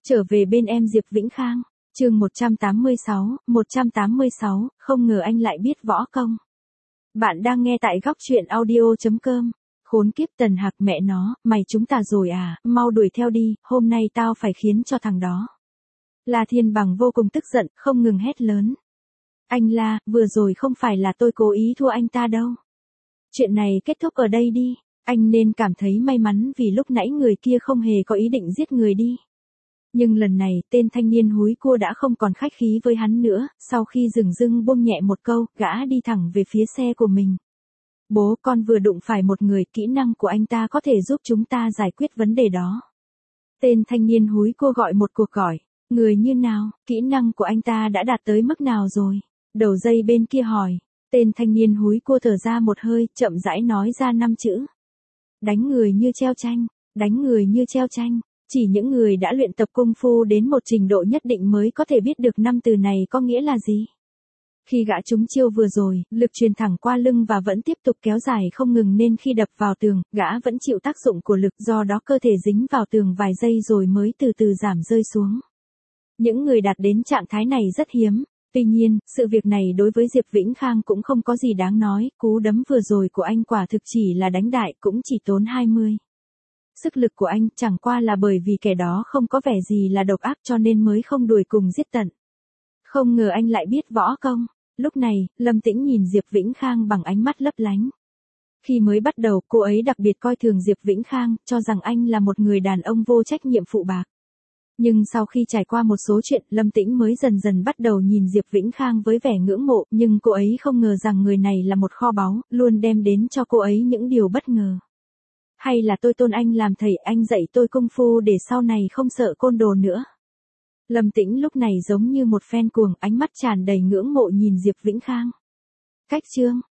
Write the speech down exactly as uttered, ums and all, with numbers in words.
Trở về bên em Diệp Vĩnh Khang, chương một trăm tám mươi sáu, một trăm tám mươi sáu, không ngờ anh lại biết võ công. Bạn đang nghe tại góc truyện audio chấm com. Khốn kiếp Tần Hạc mẹ nó, mày chúng ta rồi à, mau đuổi theo đi, hôm nay tao phải khiến cho thằng đó. La Thiên Bằng vô cùng tức giận, không ngừng hét lớn. Anh La, vừa rồi không phải là tôi cố ý thua anh ta đâu. Chuyện này kết thúc ở đây đi, anh nên cảm thấy may mắn vì lúc nãy người kia không hề có ý định giết người đi. Nhưng lần này, tên thanh niên húi cua đã không còn khách khí với hắn nữa, sau khi dừng dưng buông nhẹ một câu, gã đi thẳng về phía xe của mình. Bố con vừa đụng phải một người, kỹ năng của anh ta có thể giúp chúng ta giải quyết vấn đề đó. Tên thanh niên húi cua gọi một cuộc gọi, người như nào, kỹ năng của anh ta đã đạt tới mức nào rồi? Đầu dây bên kia hỏi, tên thanh niên húi cua thở ra một hơi, chậm rãi nói ra năm chữ. Đánh người như treo tranh, đánh người như treo tranh. Chỉ những người đã luyện tập công phu đến một trình độ nhất định mới có thể biết được năm từ này có nghĩa là gì. Khi gã trúng chiêu vừa rồi, lực truyền thẳng qua lưng và vẫn tiếp tục kéo dài không ngừng nên khi đập vào tường, gã vẫn chịu tác dụng của lực, do đó cơ thể dính vào tường vài giây rồi mới từ từ giảm rơi xuống. Những người đạt đến trạng thái này rất hiếm. Tuy nhiên, sự việc này đối với Diệp Vĩnh Khang cũng không có gì đáng nói, cú đấm vừa rồi của anh quả thực chỉ là đánh đại, cũng chỉ tốn hai mươi. Sức lực của anh chẳng qua là bởi vì kẻ đó không có vẻ gì là độc ác cho nên mới không đuổi cùng giết tận. Không ngờ anh lại biết võ công. Lúc này, Lâm Tĩnh nhìn Diệp Vĩnh Khang bằng ánh mắt lấp lánh. Khi mới bắt đầu, cô ấy đặc biệt coi thường Diệp Vĩnh Khang, cho rằng anh là một người đàn ông vô trách nhiệm phụ bạc. Nhưng sau khi trải qua một số chuyện, Lâm Tĩnh mới dần dần bắt đầu nhìn Diệp Vĩnh Khang với vẻ ngưỡng mộ, nhưng cô ấy không ngờ rằng người này là một kho báu, luôn đem đến cho cô ấy những điều bất ngờ. Hay là tôi tôn anh làm thầy, anh dạy tôi công phu để sau này không sợ côn đồ nữa. Lâm Tĩnh lúc này giống như một fan cuồng, ánh mắt tràn đầy ngưỡng mộ nhìn Diệp Vĩnh Khang. Cách chương,